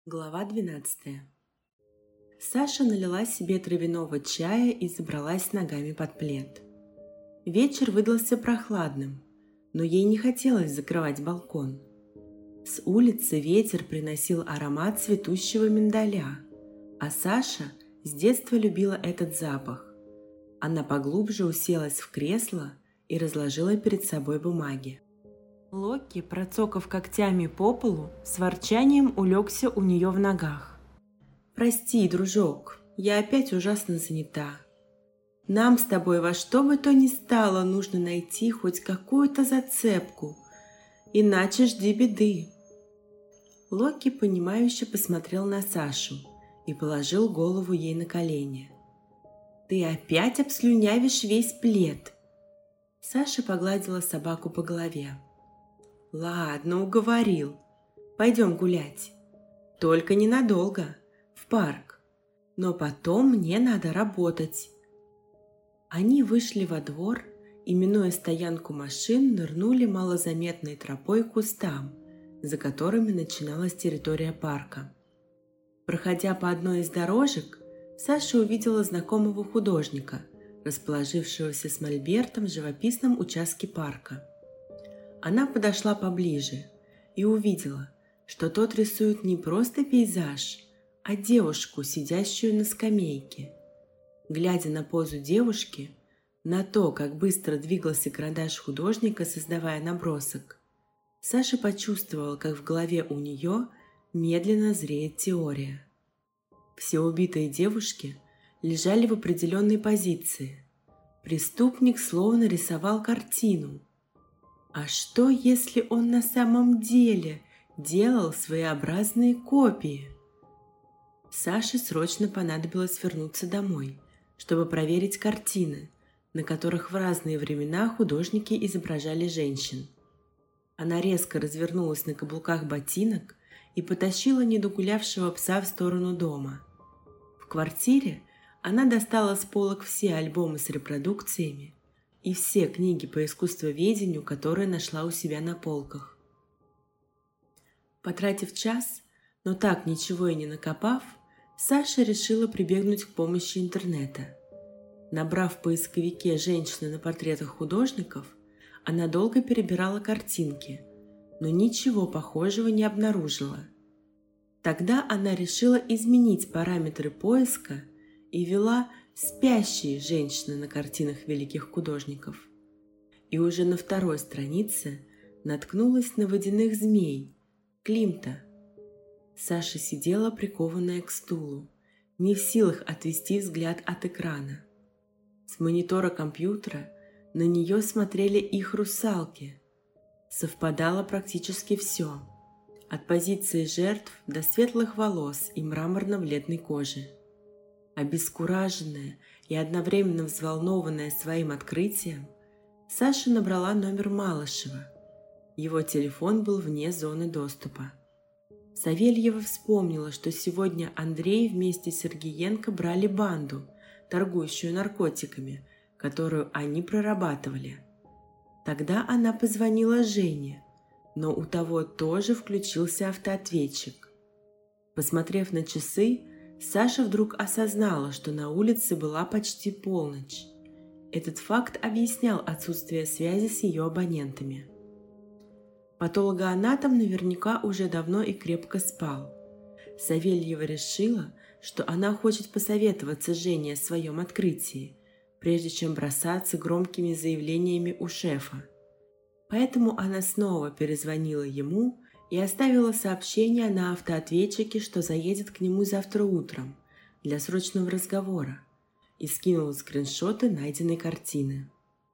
Глава 12. Саша налила себе травяного чая и забралась ногами под плед. Вечер выдался прохладным, но ей не хотелось закрывать балкон. С улицы ветер приносил аромат цветущего миндаля, а Саша с детства любила этот запах. Она поглубже уселась в кресло и разложила перед собой бумаги. Локи, процокав когтями по полу, с ворчанием улегся у нее в ногах. «Прости, дружок, я опять ужасно занята. Нам с тобой во что бы то ни стало нужно найти хоть какую-то зацепку, иначе жди беды». Локи, понимающе посмотрел на Сашу и положил голову ей на колени. «Ты опять обслюнявишь весь плед!» Саша погладила собаку по голове. «Ладно, уговорил. Пойдем гулять. Только ненадолго, в парк. Но потом мне надо работать». Они вышли во двор и, минуя стоянку машин, нырнули малозаметной тропой к кустам, за которыми начиналась территория парка. Проходя по одной из дорожек, Саша увидела знакомого художника, расположившегося с мольбертом в живописном участке парка. Она подошла поближе и увидела, что тот рисует не просто пейзаж, а девушку, сидящую на скамейке. Глядя на позу девушки, на то, как быстро двигался карандаш художника, создавая набросок, Саша почувствовала, как в голове у нее медленно зреет теория. Все убитые девушки лежали в определенной позиции. Преступник словно рисовал картину. А что, если он на самом деле делал своеобразные копии? Саше срочно понадобилось вернуться домой, чтобы проверить картины, на которых в разные времена художники изображали женщин. Она резко развернулась на каблуках ботинок и потащила недогулявшего пса в сторону дома. В квартире она достала с полок все альбомы с репродукциями и все книги по искусствоведению, которые нашла у себя на полках. Потратив час, но так ничего и не накопав, Саша решила прибегнуть к помощи интернета. Набрав в поисковике «женщины на портретах художников», она долго перебирала картинки, но ничего похожего не обнаружила. Тогда она решила изменить параметры поиска и ввела «спящие женщины на картинах великих художников». И уже на второй странице наткнулась на водяных змей Климта. Саша сидела прикованная к стулу, не в силах отвести взгляд от экрана. С монитора компьютера на нее смотрели их русалки. Совпадало практически все, от позиции жертв до светлых волос и мраморно-бледной кожи. Обескураженная и одновременно взволнованная своим открытием, Саша набрала номер Малышева. Его телефон был вне зоны доступа. Савельева вспомнила, что сегодня Андрей вместе с Сергеенко брали банду, торгующую наркотиками, которую они прорабатывали. Тогда она позвонила Жене, но у того тоже включился автоответчик. Посмотрев на часы, Саша вдруг осознала, что на улице была почти полночь. Этот факт объяснял отсутствие связи с ее абонентами. Патологоанатом наверняка уже давно и крепко спал. Савельева решила, что она хочет посоветоваться с Женей о своем открытии, прежде чем бросаться громкими заявлениями у шефа. Поэтому она снова перезвонила ему и оставила сообщение на автоответчике, что заедет к нему завтра утром для срочного разговора, и скинула скриншоты найденной картины.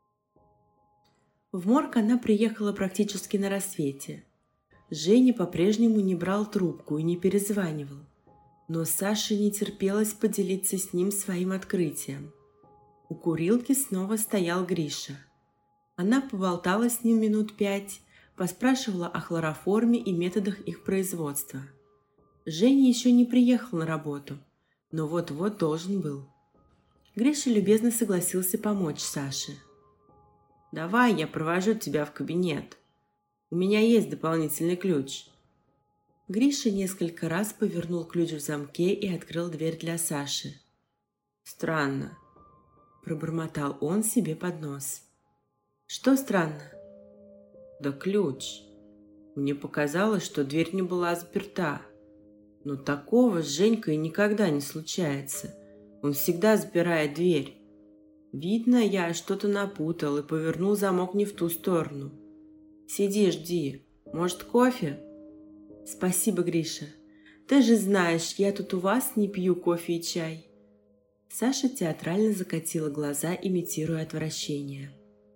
В морг она приехала практически на рассвете. Женя по-прежнему не брал трубку и не перезванивал, но Саше не терпелось поделиться с ним своим открытием. У курилки снова стоял Гриша. Она поболтала с ним минут 5, поспрашивала о хлороформе и методах их производства. Женя еще не приехал на работу, но вот-вот должен был. Гриша любезно согласился помочь Саше. «Давай, я провожу тебя в кабинет. У меня есть дополнительный ключ». Гриша несколько раз повернул ключ в замке и открыл дверь для Саши. «Странно», – пробормотал он себе под нос. «Что странно?» «Да ключ. Мне показалось, что дверь не была заперта. Но такого с Женькой никогда не случается. Он всегда запирает дверь. Видно, я что-то напутал и повернул замок не в ту сторону. Сиди, жди. Может, кофе?» «Спасибо, Гриша. Ты же знаешь, я тут у вас не пью кофе и чай». Саша театрально закатила глаза, имитируя отвращение.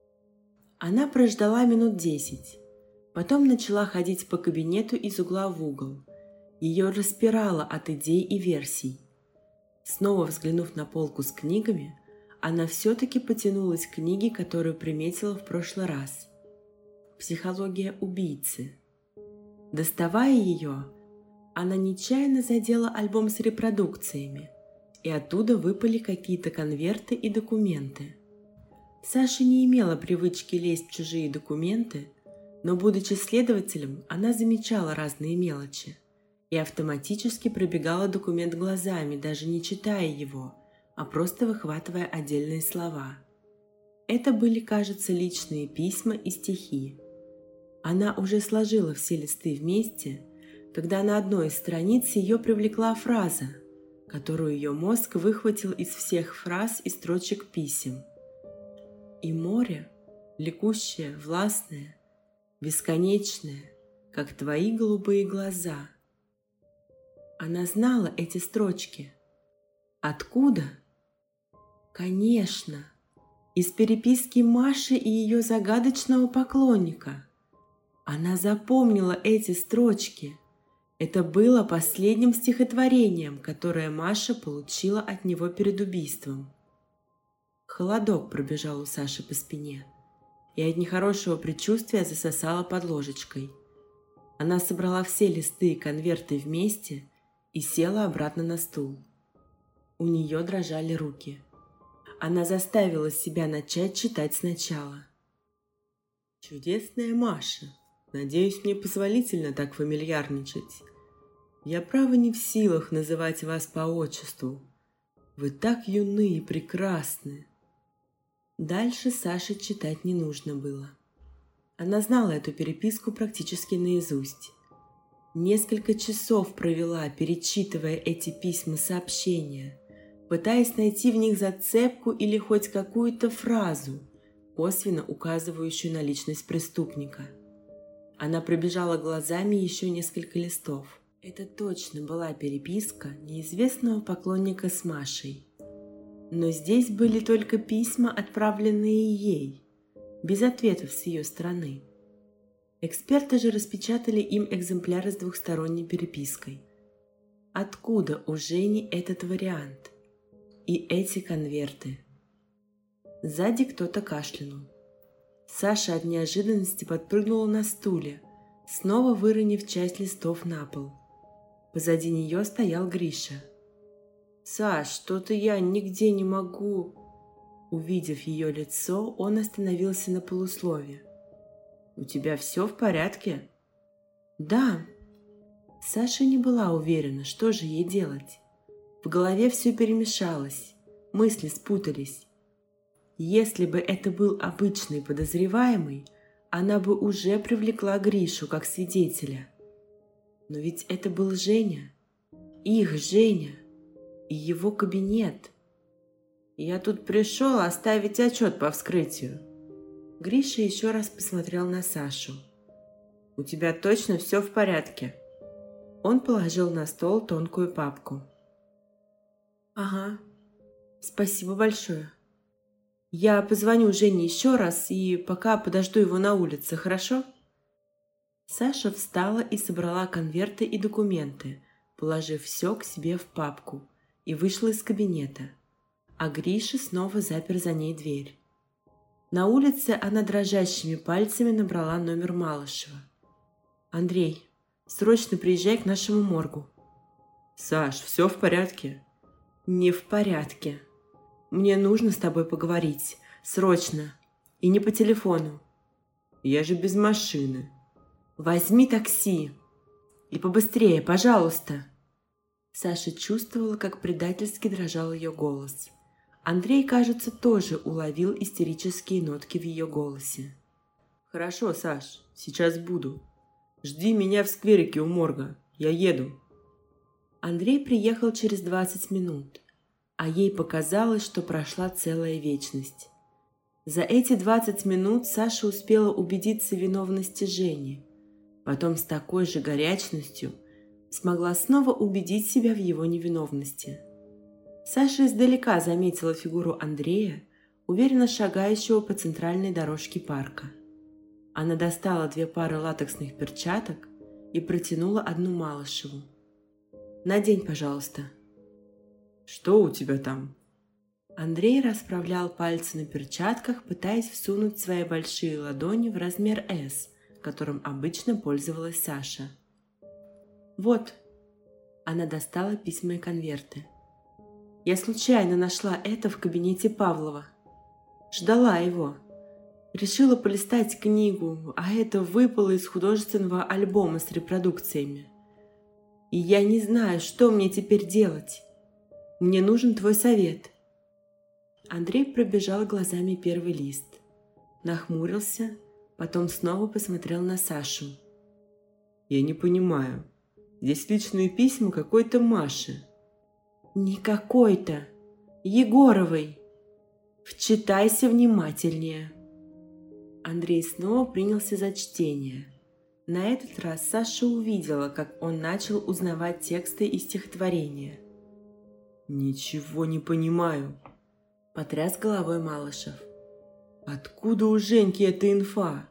Она прождала минут 10. Потом начала ходить по кабинету из угла в угол. Ее распирало от идей и версий. Снова взглянув на полку с книгами, она все-таки потянулась к книге, которую приметила в прошлый раз. «Психология убийцы». Доставая ее, она нечаянно задела альбом с репродукциями, и оттуда выпали какие-то конверты и документы. Саша не имела привычки лезть в чужие документы, но, будучи следователем, она замечала разные мелочи и автоматически пробегала документ глазами, даже не читая его, а просто выхватывая отдельные слова. Это были, кажется, личные письма и стихи. Она уже сложила все листы вместе, когда на одной из страниц ее привлекла фраза, которую ее мозг выхватил из всех фраз и строчек писем. «И море, ликущее, властное, бесконечное, как твои голубые глаза». Она знала эти строчки. Откуда? Конечно, из переписки Маши и ее загадочного поклонника. Она запомнила эти строчки. Это было последним стихотворением, которое Маша получила от него перед убийством. Холодок пробежал у Саши по спине, и от нехорошего предчувствия засосала под ложечкой. Она собрала все листы и конверты вместе и села обратно на стул. У нее дрожали руки. Она заставила себя начать читать сначала. «Чудесная Маша, надеюсь, мне позволительно так фамильярничать. Я, право, не в силах называть вас по отчеству. Вы так юны и прекрасны». Дальше Саше читать не нужно было. Она знала эту переписку практически наизусть. Несколько часов провела, перечитывая эти письма-сообщения, пытаясь найти в них зацепку или хоть какую-то фразу, косвенно указывающую на личность преступника. Она пробежала глазами еще несколько листов. Это точно была переписка неизвестного поклонника с Машей. Но здесь были только письма, отправленные ей, без ответов с ее стороны. Эксперты же распечатали им экземпляры с двухсторонней перепиской. Откуда у Жени этот вариант? И эти конверты? Сзади кто-то кашлянул. Саша от неожиданности подпрыгнула на стуле, снова выронив часть листов на пол. Позади нее стоял Гриша. «Саш, что-то я нигде не могу...» Увидев ее лицо, он остановился на полуслове. «У тебя все в порядке?» «Да». Саша не была уверена, что же ей делать. В голове все перемешалось, мысли спутались. Если бы это был обычный подозреваемый, она бы уже привлекла Гришу как свидетеля. Но ведь это был Женя, их Женя и его кабинет. «Я тут пришел оставить отчет по вскрытию». Гриша еще раз посмотрел на Сашу. «У тебя точно все в порядке?» Он положил на стол тонкую папку. «Ага, спасибо большое. Я позвоню Жене еще раз и пока подожду его на улице, хорошо?» Саша встала и собрала конверты и документы, положив все к себе в папку, и вышла из кабинета, а Гриша снова запер за ней дверь. На улице она дрожащими пальцами набрала номер Малышева. «Андрей, срочно приезжай к нашему моргу». «Саш, все в порядке?» «Не в порядке. Мне нужно с тобой поговорить. Срочно. И не по телефону». «Я же без машины». «Возьми такси». И побыстрее, пожалуйста!» Саша чувствовала, как предательски дрожал ее голос. Андрей, кажется, тоже уловил истерические нотки в ее голосе. «Хорошо, Саш, сейчас буду. Жди меня в скверике у морга. Я еду». Андрей приехал через 20 минут, а ей показалось, что прошла целая вечность. За эти 20 минут Саша успела убедиться в виновности Жени. Потом с такой же горячностью смогла снова убедить себя в его невиновности. Саша издалека заметила фигуру Андрея, уверенно шагающего по центральной дорожке парка. Она достала 2 пары латексных перчаток и протянула одну Малышеву. «Надень, пожалуйста». «Что у тебя там?» Андрей расправлял пальцы на перчатках, пытаясь всунуть свои большие ладони в размер S, которым обычно пользовалась Саша. «Вот». Она достала письма и конверты. «Я случайно нашла это в кабинете Павлова. Ждала его. Решила полистать книгу, а это выпало из художественного альбома с репродукциями. И я не знаю, что мне теперь делать. Мне нужен твой совет». Андрей пробежал глазами первый лист, нахмурился, потом снова посмотрел на Сашу. «Я не понимаю. Здесь личные письма какой-то Маши». «Не какой-то. Егоровой. Вчитайся внимательнее». Андрей снова принялся за чтение. На этот раз Саша увидела, как он начал узнавать тексты из стихотворения. «Ничего не понимаю», — потряс головой Малышев. «Откуда у Женьки эта инфа?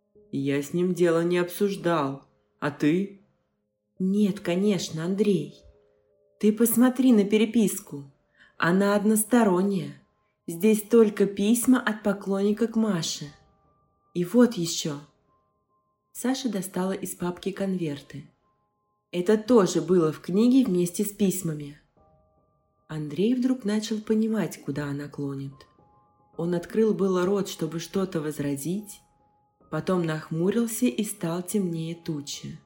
Я с ним дело не обсуждал. А ты?» «Нет, конечно, Андрей. Ты посмотри на переписку. Она односторонняя. Здесь только письма от поклонника к Маше. И вот еще». Саша достала из папки конверты. Это тоже было в книге вместе с письмами. Андрей вдруг начал понимать, куда она клонит. Он открыл было рот, чтобы что-то возразить, потом нахмурился и стал темнее тучи.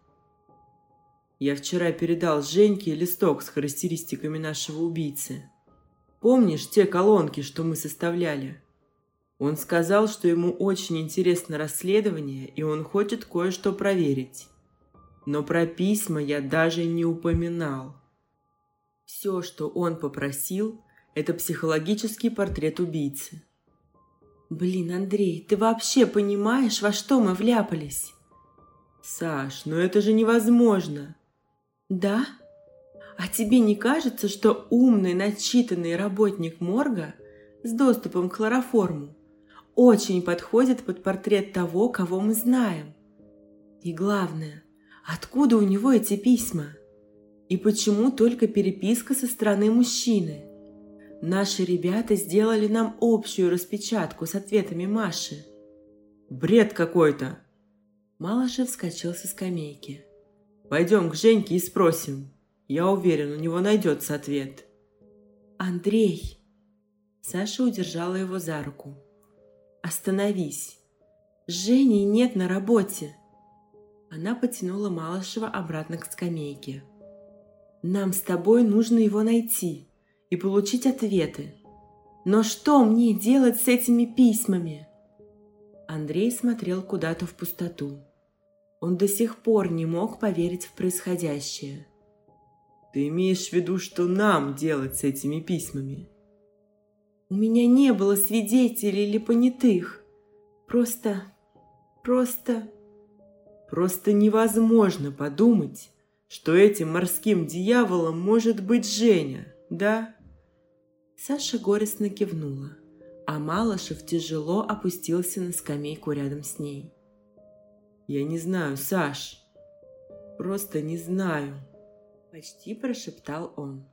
«Я вчера передал Женьке листок с характеристиками нашего убийцы. Помнишь те колонки, что мы составляли? Он сказал, что ему очень интересно расследование, и он хочет кое-что проверить. Но про письма я даже не упоминал. Все, что он попросил, это психологический портрет убийцы». «Блин, Андрей, ты вообще понимаешь, во что мы вляпались?» «Саш, ну это же невозможно!» «Да? А тебе не кажется, что умный, начитанный работник морга с доступом к хлороформу очень подходит под портрет того, кого мы знаем? И главное, откуда у него эти письма? И почему только переписка со стороны мужчины? Наши ребята сделали нам общую распечатку с ответами Маши». «Бред какой-то!» Малышев вскочил со скамейки. «Пойдем к Женьке и спросим. Я уверен, у него найдется ответ». «Андрей!» Саша удержала его за руку. «Остановись! Жени нет на работе!» Она потянула Малышева обратно к скамейке. «Нам с тобой нужно его найти и получить ответы. Но что мне делать с этими письмами?» Андрей смотрел куда-то в пустоту. Он до сих пор не мог поверить в происходящее. «Ты имеешь в виду, что нам делать с этими письмами?» «У меня не было свидетелей или понятых. Просто невозможно подумать, что этим морским дьяволом может быть Женя, да?» Саша горестно кивнула, а Малышев тяжело опустился на скамейку рядом с ней. «Я не знаю, Саш, просто не знаю», — почти прошептал он.